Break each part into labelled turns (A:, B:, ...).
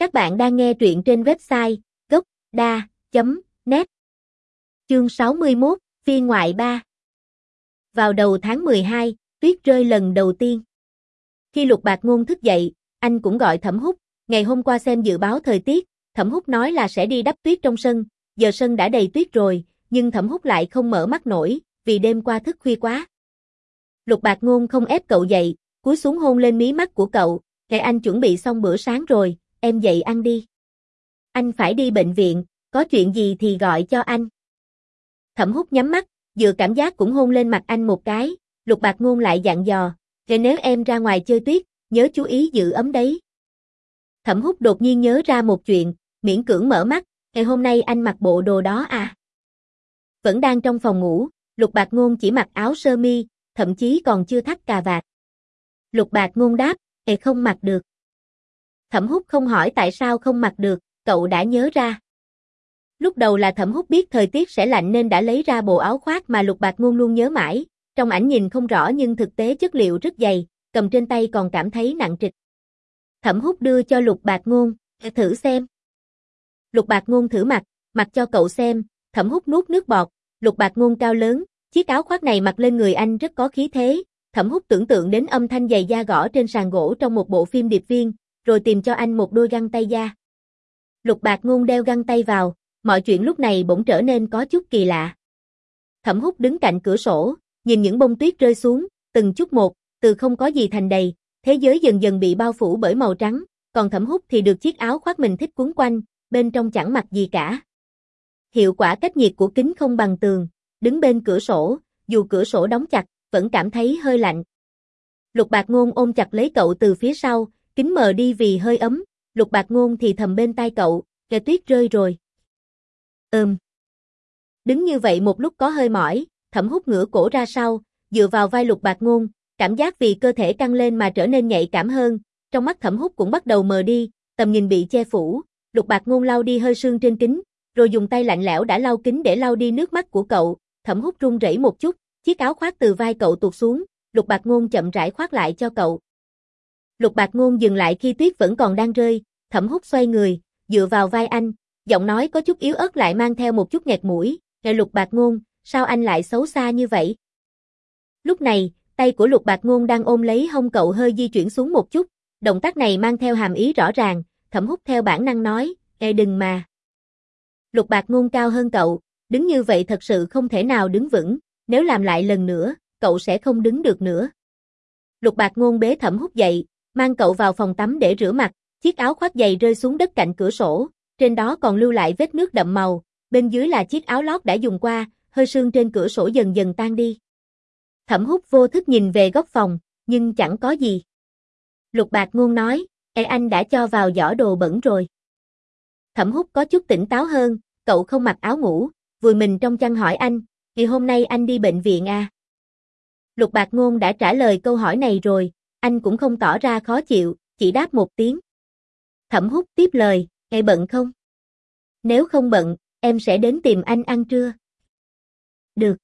A: Các bạn đang nghe truyện trên website gocda.net. Chương 61, phiên ngoại 3. Vào đầu tháng 12, tuyết rơi lần đầu tiên. Khi Lục Bạc Ngôn thức dậy, anh cũng gọi Thẩm Húc, ngày hôm qua xem dự báo thời tiết, Thẩm Húc nói là sẽ đi đắp tuyết trong sân, giờ sân đã đầy tuyết rồi, nhưng Thẩm Húc lại không mở mắt nổi, vì đêm qua thức khuya quá. Lục Bạc Ngôn không ép cậu dậy, cúi xuống hôn lên mí mắt của cậu, "Kệ anh chuẩn bị xong bữa sáng rồi, em dậy ăn đi. Anh phải đi bệnh viện, có chuyện gì thì gọi cho anh." Thẩm Húc nhắm mắt, vừa cảm giác cũng hôn lên mặt anh một cái, Lục Bạc Ngôn lại dặn dò, "Kệ nếu em ra ngoài chơi tuyết, nhớ chú ý giữ ấm đấy." Thẩm Húc đột nhiên nhớ ra một chuyện, miễn cưỡng mở mắt, "Ngày hôm nay anh mặc bộ đồ đó à?" Vẫn đang trong phòng ngủ, Lục Bạc Ngôn chỉ mặc áo sơ mi, thậm chí còn chưa thắt cà vạt. Lục Bạc Ngôn đáp, không mặc được." Thẩm Húc không hỏi tại sao không mặc được, cậu đã nhớ ra. Lúc đầu là Thẩm Húc biết thời tiết sẽ lạnh nên đã lấy ra bộ áo khoác mà Lục Bạc Ngôn luôn nhớ mãi, trong ảnh nhìn không rõ nhưng thực tế chất liệu rất dày, cầm trên tay còn cảm thấy nặng trịch. Thẩm Húc đưa cho Lục Bạc Ngôn, "Thử xem." Lục Bạc Ngôn thử mặc cho cậu xem, Thẩm Húc nuốt nước bọt, Lục Bạc Ngôn cao lớn, chiếc áo khoác này mặc lên người anh rất có khí thế, Thẩm Húc tưởng tượng đến âm thanh giày da gõ trên sàn gỗ trong một bộ phim điệp viên, rồi tìm cho anh một đôi găng tay da. Lục Bạc Ngôn đeo găng tay vào, mọi chuyện lúc này bỗng trở nên có chút kỳ lạ. Thẩm Húc đứng cạnh cửa sổ, nhìn những bông tuyết rơi xuống, từng chút một, từ không có gì thành đầy, thế giới dần dần bị bao phủ bởi màu trắng, còn Thẩm Húc thì được chiếc áo khoác mình thích quấn quanh, bên trong chẳng mặc gì cả. Hiệu quả cách nhiệt của kính không bằng tường, đứng bên cửa sổ, dù cửa sổ đóng chặt, vẫn cảm thấy hơi lạnh. Lục Bạc Ngôn ôm chặt lấy cậu từ phía sau, kính mờ đi vì hơi ấm, Lục Bạc Ngôn thì thầm bên tai cậu, "Kìa tuyết rơi rồi." Đứng như vậy một lúc có hơi mỏi, Thẩm Húc ngửa cổ ra sau, dựa vào vai Lục Bạc Ngôn, cảm giác vì cơ thể căng lên mà trở nên nhạy cảm hơn, trong mắt Thẩm Húc cũng bắt đầu mờ đi, tầm nhìn bị che phủ, Lục Bạc Ngôn lau đi hơi sương trên kính, rồi dùng tay lạnh lẽo đã lau kính để lau đi nước mắt của cậu, Thẩm Húc run rẩy một chút, chiếc áo khoác từ vai cậu tuột xuống, Lục Bạc Ngôn chậm rãi khoác lại cho cậu. Lục Bạc Ngôn dừng lại khi tuyết vẫn còn đang rơi, Thẩm Húc xoay người, dựa vào vai anh, giọng nói có chút yếu ớt lại mang theo một chút nghẹt mũi, "Kìa Lục Bạc Ngôn, sao anh lại xấu xa như vậy?" Lúc này, tay của Lục Bạc Ngôn đang ôm lấy hông cậu hơi di chuyển xuống một chút, động tác này mang theo hàm ý rõ ràng, Thẩm Húc theo bản năng nói, "Đừng mà." Lục Bạc Ngôn cao hơn cậu, đứng như vậy thật sự không thể nào đứng vững, nếu làm lại lần nữa, cậu sẽ không đứng được nữa. Lục Bạc Ngôn bế Thẩm Húc dậy, mang cậu vào phòng tắm để rửa mặt, chiếc áo khoác dày rơi xuống đất cạnh cửa sổ, trên đó còn lưu lại vết nước đậm màu, bên dưới là chiếc áo lót đã dùng qua, hơi sương trên cửa sổ dần dần tan đi. Thẩm Húc vô thức nhìn về góc phòng, nhưng chẳng có gì. Lục Bạc Ngôn nói, anh đã cho vào giỏ đồ bẩn rồi." Thẩm Húc có chút tỉnh táo hơn, cậu không mặc áo ngủ, vùi mình trong chăn hỏi anh, "Ngày hôm nay anh đi bệnh viện à?" Lục Bạc Ngôn đã trả lời câu hỏi này rồi, anh cũng không tỏ ra khó chịu, chỉ đáp một tiếng. Thẩm Húc tiếp lời, "Bận không? Nếu không bận, em sẽ đến tìm anh ăn trưa." "Được."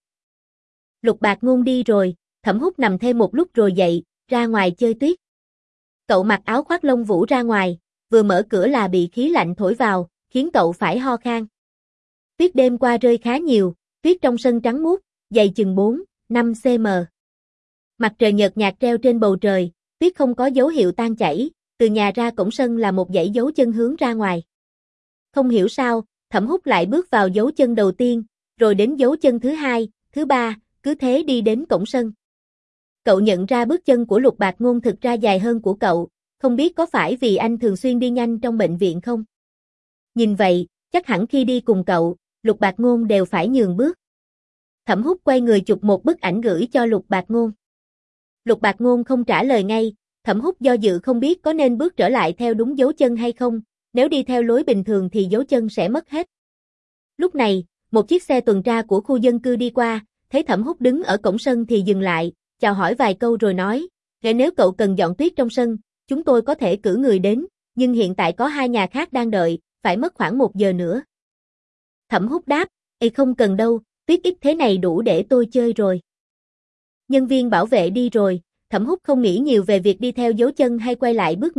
A: Lục Bạc Ngôn đi rồi, Thẩm Húc nằm thêm một lúc rồi dậy, ra ngoài chơi tuyết. Cậu mặc áo khoác lông vũ ra ngoài, vừa mở cửa là bị khí lạnh thổi vào, khiến cậu phải ho khan. Tuyết đêm qua rơi khá nhiều, tuyết trong sân trắng muốt, dày chừng 4-5 cm. Mặt trời nhợt nhạt treo trên bầu trời, tuyết không có dấu hiệu tan chảy, từ nhà ra cổng sân là một dãy dấu chân hướng ra ngoài. Không hiểu sao, Thẩm Húc lại bước vào dấu chân đầu tiên, rồi đến dấu chân thứ hai, thứ ba, cứ thế đi đến cổng sân. Cậu nhận ra bước chân của Lục Bạc Ngôn thực ra dài hơn của cậu, không biết có phải vì anh thường xuyên đi nhanh trong bệnh viện không? Nhìn vậy, chắc hẳn khi đi cùng cậu, Lục Bạc Ngôn đều phải nhường bước. Thẩm Húc quay người chụp một bức ảnh gửi cho Lục Bạc Ngôn. Lục Bạc Ngôn không trả lời ngay, Thẩm Húc do dự không biết có nên bước trở lại theo đúng dấu chân hay không, nếu đi theo lối bình thường thì dấu chân sẽ mất hết. Lúc này, một chiếc xe tuần tra của khu dân cư đi qua, thấy Thẩm Húc đứng ở cổng sân thì dừng lại, chào hỏi vài câu rồi nói, "Nếu cậu cần dọn tuyết trong sân, chúng tôi có thể cử người đến, nhưng hiện tại có 2 nhà khác đang đợi, phải mất khoảng 1 giờ nữa." Thẩm Húc đáp, "Không cần đâu, tuyết ít thế này đủ để tôi chơi rồi." Nhân viên bảo vệ đi rồi, Thẩm Húc không nghĩ nhiều về việc đi theo dấu chân hay quay lại bước ngược,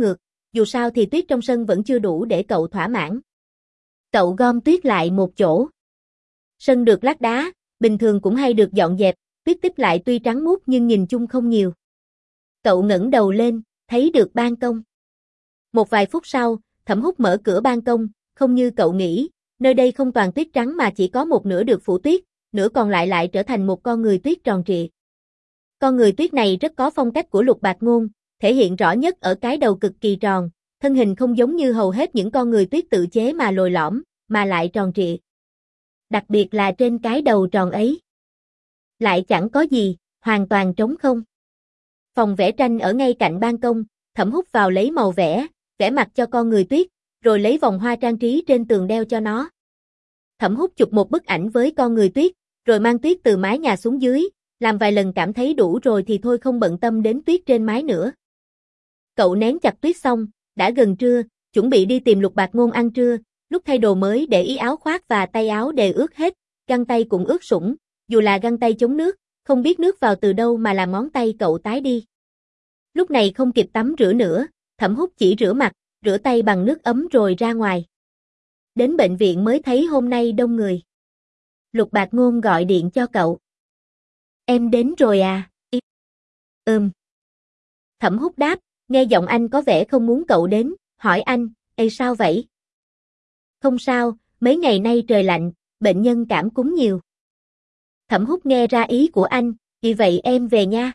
A: dù sao thì tuyết trong sân vẫn chưa đủ để cậu thỏa mãn. Cậu gom tuyết lại một chỗ. Sân được lát đá, bình thường cũng hay được dọn dẹp, tuyết tích lại tuy trắng muốt nhưng nhìn chung không nhiều. Cậu ngẩng đầu lên, thấy được ban công. Một vài phút sau, Thẩm Húc mở cửa ban công, không như cậu nghĩ, nơi đây không toàn tuyết trắng mà chỉ có một nửa được phủ tuyết, nửa còn lại trở thành một con người tuyết tròn trịa. Con người tuyết này rất có phong cách của Lục Bạc Ngôn, thể hiện rõ nhất ở cái đầu cực kỳ tròn, thân hình không giống như hầu hết những con người tuyết tự chế mà lồi lõm, mà lại tròn trịa. Đặc biệt là trên cái đầu tròn ấy. Lại chẳng có gì, hoàn toàn trống không. Phòng vẽ tranh ở ngay cạnh ban công, Thẩm Húc vào lấy màu vẽ, vẽ mặt cho con người tuyết, rồi lấy vòng hoa trang trí trên tường đeo cho nó. Thẩm Húc chụp một bức ảnh với con người tuyết, rồi mang tuyết từ mái nhà xuống dưới, làm vài lần cảm thấy đủ rồi thì thôi không bận tâm đến tuyết trên mái nữa. Cậu nén chặt tuyết xong, đã gần trưa, chuẩn bị đi tìm Lục Bạc Ngôn ăn trưa, lúc thay đồ mới để ý áo khoác và tay áo đều ướt hết, găng tay cũng ướt sũng, dù là găng tay chống nước, không biết nước vào từ đâu mà làm ngón tay cậu tái đi. Lúc này không kịp tắm rửa nữa, Thẩm Húc chỉ rửa mặt, rửa tay bằng nước ấm rồi ra ngoài. Đến bệnh viện mới thấy hôm nay đông người. Lục Bạc Ngôn gọi điện cho cậu. Em đến rồi à? Thẩm Húc đáp, nghe giọng anh có vẻ không muốn cậu đến, hỏi anh, sao vậy? Không sao, mấy ngày nay trời lạnh, bệnh nhân cảm cúm nhiều. Thẩm Húc nghe ra ý của anh, vì vậy em về nha.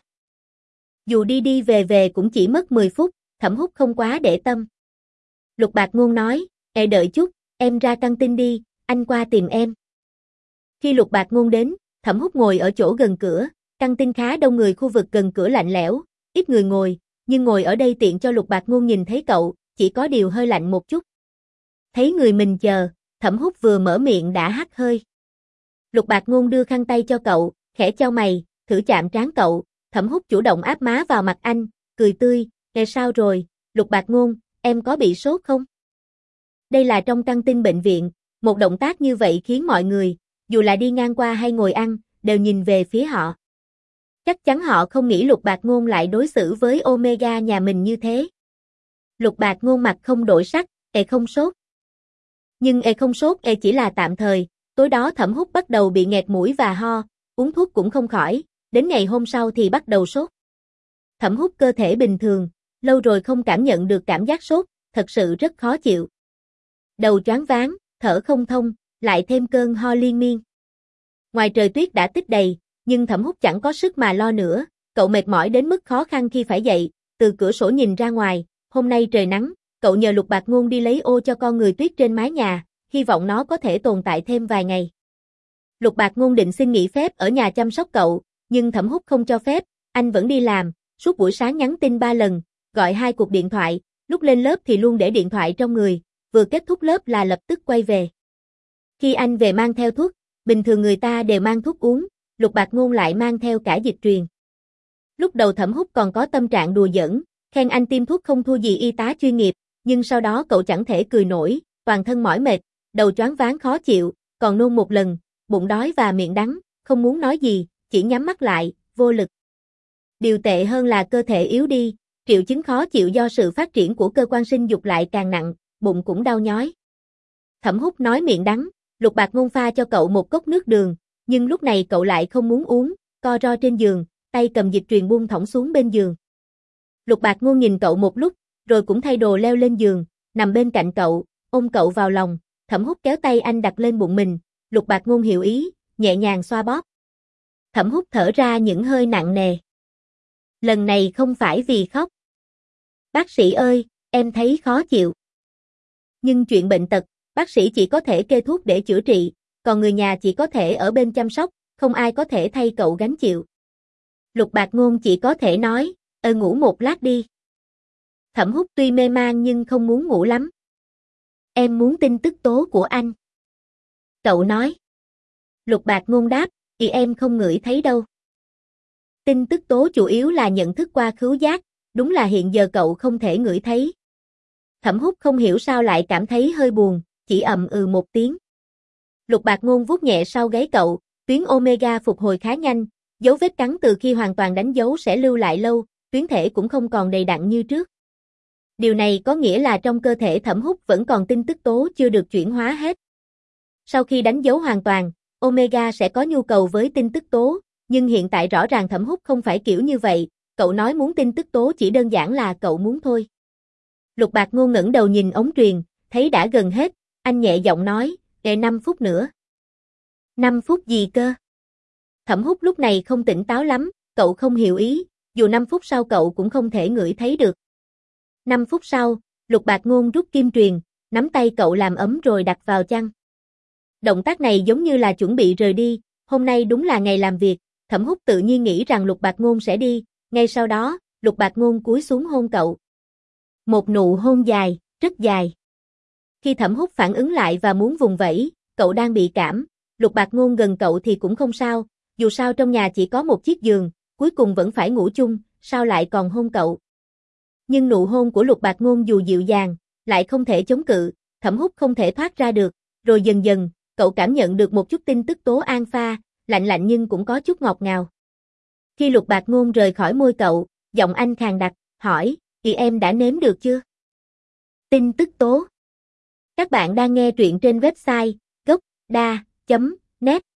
A: Dù đi đi về về cũng chỉ mất 10 phút, Thẩm Húc không quá để tâm. Lục Bạc Ngôn nói, đợi chút, em ra căng tin đi, anh qua tìm em. Khi Lục Bạc Ngôn đến, Thẩm Húc ngồi ở chỗ gần cửa, căng tin khá đông người, khu vực gần cửa lạnh lẽo, ít người ngồi, nhưng ngồi ở đây tiện cho Lục Bạc Ngôn nhìn thấy cậu, chỉ có điều hơi lạnh một chút. Thấy người mình chờ, Thẩm Húc vừa mở miệng đã hắt hơi. Lục Bạc Ngôn đưa khăn tay cho cậu, khẽ chau mày, thử chạm trán cậu, Thẩm Húc chủ động áp má vào mặt anh, cười tươi, sao rồi, Lục Bạc Ngôn, em có bị sốt không? Đây là trong căng tin bệnh viện, một động tác như vậy khiến mọi người, dù là đi ngang qua hay ngồi ăn, đều nhìn về phía họ. Chắc chắn họ không nghĩ Lục Bạc Ngôn lại đối xử với Omega nhà mình như thế. Lục Bạc Ngôn mặt không đổi sắc, không sốt. Nhưng không sốt chỉ là tạm thời, tối đó Thẩm Húc bắt đầu bị nghẹt mũi và ho, uống thuốc cũng không khỏi, đến ngày hôm sau thì bắt đầu sốt. Thẩm Húc cơ thể bình thường, lâu rồi không cảm nhận được cảm giác sốt, thật sự rất khó chịu. Đầu choáng váng, thở không thông, lại thêm cơn ho liên miên. Ngoài trời tuyết đã tích đầy, nhưng Thẩm Húc chẳng có sức mà lo nữa, cậu mệt mỏi đến mức khó khăn khi phải dậy, từ cửa sổ nhìn ra ngoài, hôm nay trời nắng, cậu nhờ Lục Bạc Ngôn đi lấy ô cho con người tuyết trên mái nhà, hy vọng nó có thể tồn tại thêm vài ngày. Lục Bạc Ngôn định xin nghỉ phép ở nhà chăm sóc cậu, nhưng Thẩm Húc không cho phép, anh vẫn đi làm, suốt buổi sáng nhắn tin 3 lần, gọi 2 cuộc điện thoại, lúc lên lớp thì luôn để điện thoại trong người, vừa kết thúc lớp là lập tức quay về. Khi anh về mang theo thuốc, bình thường người ta đều mang thuốc uống, Lục Bạc Ngôn lại mang theo cả dịch truyền. Lúc đầu Thẩm Húc còn có tâm trạng đùa giỡn, khen anh tiêm thuốc không thua gì y tá chuyên nghiệp, nhưng sau đó cậu chẳng thể cười nổi, toàn thân mỏi mệt, đầu choáng váng khó chịu, còn nôn một lần, bụng đói và miệng đắng, không muốn nói gì, chỉ nhắm mắt lại, vô lực. Điều tệ hơn là cơ thể yếu đi, triệu chứng khó chịu do sự phát triển của cơ quan sinh dục lại càng nặng, bụng cũng đau nhói. Thẩm Húc nói miệng đắng, Lục Bạc Ngôn pha cho cậu một cốc nước đường, nhưng lúc này cậu lại không muốn uống, co ro trên giường, tay cầm dịch truyền buông thõng xuống bên giường. Lục Bạc Ngôn nhìn cậu một lúc, rồi cũng thay đồ leo lên giường, nằm bên cạnh cậu, ôm cậu vào lòng, Thẩm Húc kéo tay anh đặt lên bụng mình, Lục Bạc Ngôn hiểu ý, nhẹ nhàng xoa bóp. Thẩm Húc thở ra những hơi nặng nề. Lần này không phải vì khóc. Bác sĩ ơi, em thấy khó chịu. Nhưng chuyện bệnh tật, bác sĩ chỉ có thể kê thuốc để chữa trị, còn người nhà chỉ có thể ở bên chăm sóc, không ai có thể thay cậu gánh chịu. Lục Bạc Ngôn chỉ có thể nói, ngủ một lát đi. Thẩm Húc tuy mê man nhưng không muốn ngủ lắm. Em muốn tin tức tố của anh. Cậu nói. Lục Bạc Ngôn đáp, em không ngửi thấy đâu. Tin tức tố chủ yếu là nhận thức qua khứu giác, đúng là hiện giờ cậu không thể ngửi thấy. Thẩm Húc không hiểu sao lại cảm thấy hơi buồn, chỉ một tiếng. Lục Bạc Ngôn vuốt nhẹ sau gáy cậu, tuyến Omega phục hồi khá nhanh, dấu vết cắn từ khi hoàn toàn đánh dấu sẽ lưu lại lâu, tuyến thể cũng không còn đầy đặn như trước. Điều này có nghĩa là trong cơ thể Thẩm Húc vẫn còn tin tức tố chưa được chuyển hóa hết. Sau khi đánh dấu hoàn toàn, Omega sẽ có nhu cầu với tin tức tố, nhưng hiện tại rõ ràng Thẩm Húc không phải kiểu như vậy, cậu nói muốn tin tức tố chỉ đơn giản là cậu muốn thôi. Lục Bạc Ngôn ngẩng đầu nhìn ống truyền, thấy đã gần hết, anh nhẹ giọng nói, để 5 phút nữa. 5 phút gì cơ? Thẩm Húc lúc này không tỉnh táo lắm, cậu không hiểu ý, dù 5 phút sau cậu cũng không thể ngửi thấy được. 5 phút sau, Lục Bạc Ngôn rút kim truyền, nắm tay cậu làm ấm rồi đặt vào chăn. Động tác này giống như là chuẩn bị rời đi, hôm nay đúng là ngày làm việc, Thẩm Húc tự nhiên nghĩ rằng Lục Bạc Ngôn sẽ đi, ngay sau đó, Lục Bạc Ngôn cúi xuống hôn cậu. Một nụ hôn dài, rất dài. Khi Thẩm Húc phản ứng lại và muốn vùng vẫy, cậu đang bị cảm, Lục Bạc Ngôn gần cậu thì cũng không sao, dù sao trong nhà chỉ có một chiếc giường, cuối cùng vẫn phải ngủ chung, sao lại còn hôn cậu. Nhưng nụ hôn của Lục Bạc Ngôn dù dịu dàng, lại không thể chống cự, Thẩm Húc không thể thoát ra được, rồi dần dần, cậu cảm nhận được một chút tin tức tố alpha, lạnh lạnh nhưng cũng có chút ngọt ngào. Khi Lục Bạc Ngôn rời khỏi môi cậu, giọng anh khàn đặc, hỏi, thì em đã nếm được chưa? Tin tức tố. Các bạn đang nghe truyện trên website gocda.net